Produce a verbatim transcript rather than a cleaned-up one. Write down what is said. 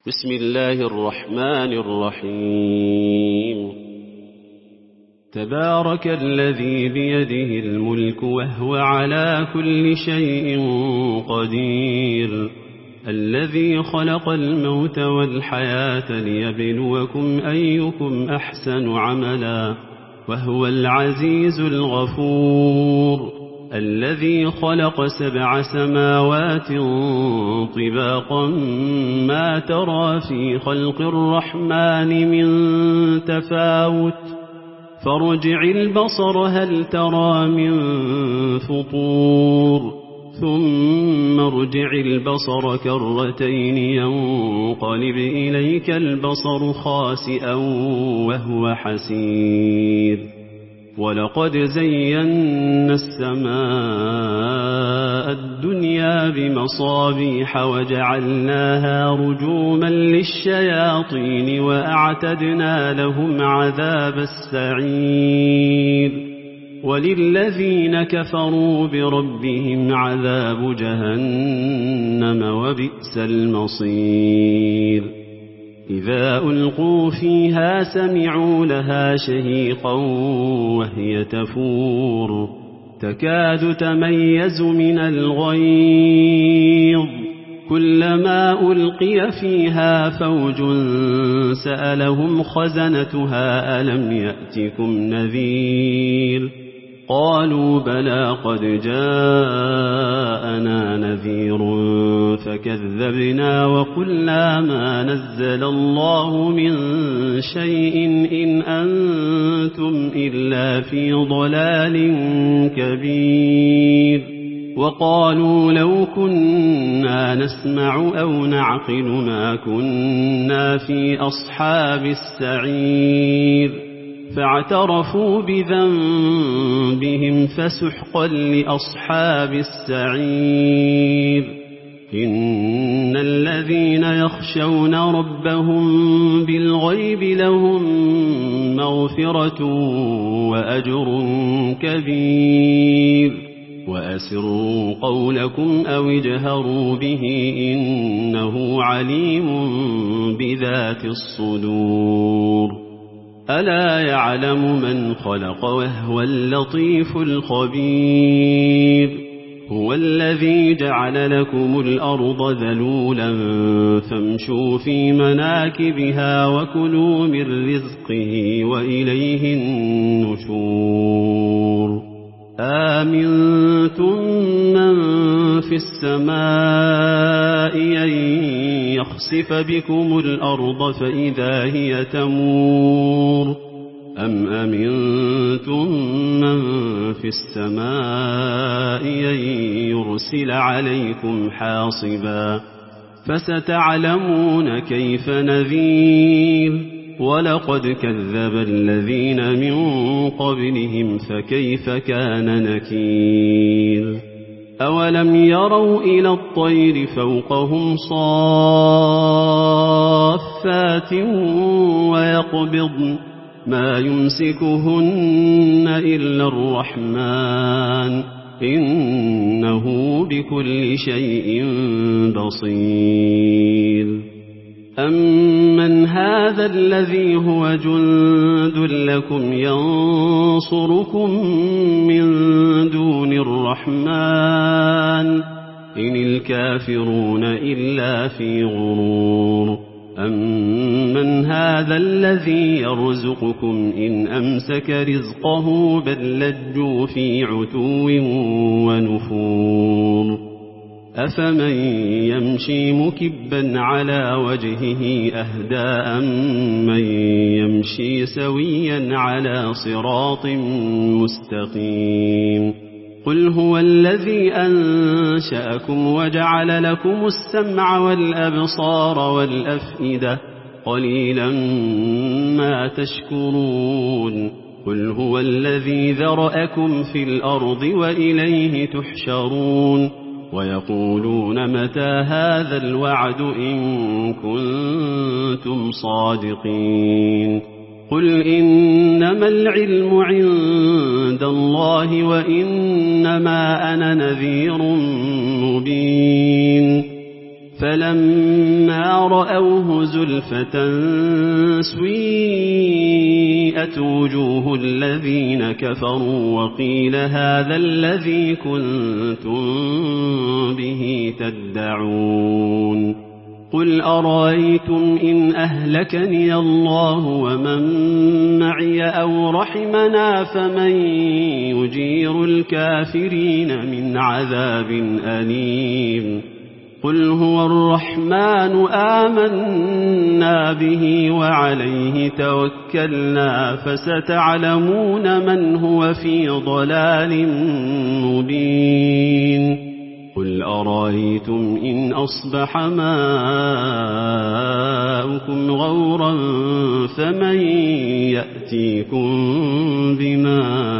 بسم الله الرحمن الرحيم تبارك الذي بيده الملك وهو على كل شيء قدير الذي خلق الموت والحياة ليبلوكم أيكم أحسن عملا وهو العزيز الغفور الذي خلق سبع سماوات طباقا ما ترى في خلق الرحمن من تفاوت فارجع البصر هل ترى من فطور ثم ارجع البصر كرتين ينقلب إليك البصر خاسئا وهو حسير ولقد زينا السماء الدنيا بمصابيح وجعلناها رجوما للشياطين وأعتدنا لهم عذاب السعير وللذين كفروا بربهم عذاب جهنم وبئس المصير إذا ألقوا فيها سمعوا لها شهيقا وهي تفور تكاد تميز من الغيظ كلما ألقي فيها فوج سألهم خزنتها ألم يأتكم نذير قالوا بلى قد جاءنا نذير فكذبنا وقلنا ما نزل الله من شيء إن أنتم إلا في ضلال كبير وقالوا لو كنا نسمع أو نعقل ما كنا في أصحاب السعير فاعترفوا بذنبهم فسحقا لأصحاب السعير إن الذين يخشون ربهم بالغيب لهم مغفرة وأجر كبير وأسروا قولكم أو اجهروا به إنه عليم بذات الصدور ألا يعلم من خلق وهو اللطيف الخبير هو الذي جعل لكم الأرض ذلولا فامشوا في مناكبها وكلوا من رزقه وإليه النشور آمنتم من في السماء أن يخسف بكم الأرض فإذا هي تمور أم أمنتم من في السماء أن يرسل عليكم حاصبا فستعلمون كيف نذير ولقد كذب الذين من قبلهم فكيف كان نكير أولم يروا إلى الطير فوقهم صافات ويقبضن ما يمسكهن إلا الرحمن إنه بكل شيء بصير أمن هذا الذي هو جند لكم ينصركم من دون الرحمن إن الكافرون إلا في غرور أمن هذا الذي يرزقكم إن أمسك رزقه بل لجوا في عتو ونفور أفمن يمشي مكبا على وجهه أهدى أمن يمشي سويا على صراط مستقيم قل هو الذي أنشأكم وجعل لكم السمع والأبصار والأفئدة قليلا ما تشكرون قل هو الذي ذرأكم في الأرض وإليه تحشرون ويقولون متى هذا الوعد إن كنتم صادقين قل إنما العلم عند الله وإنما أنا نذير مبين فلما رأوه زلفة سيئت وجوه الذين كفروا وقيل هذا الذي كنتم به تدعون قل أرأيتم إن أهلكني الله ومن معي أو رحمنا فمن يجير الكافرين من عذاب أليم قل هو الرحمن آمنا به وعليه توكلنا فستعلمون من هو في ضلال مبين قل أرأيتم إن أصبح ماؤكم غورا فمن يأتيكم بماء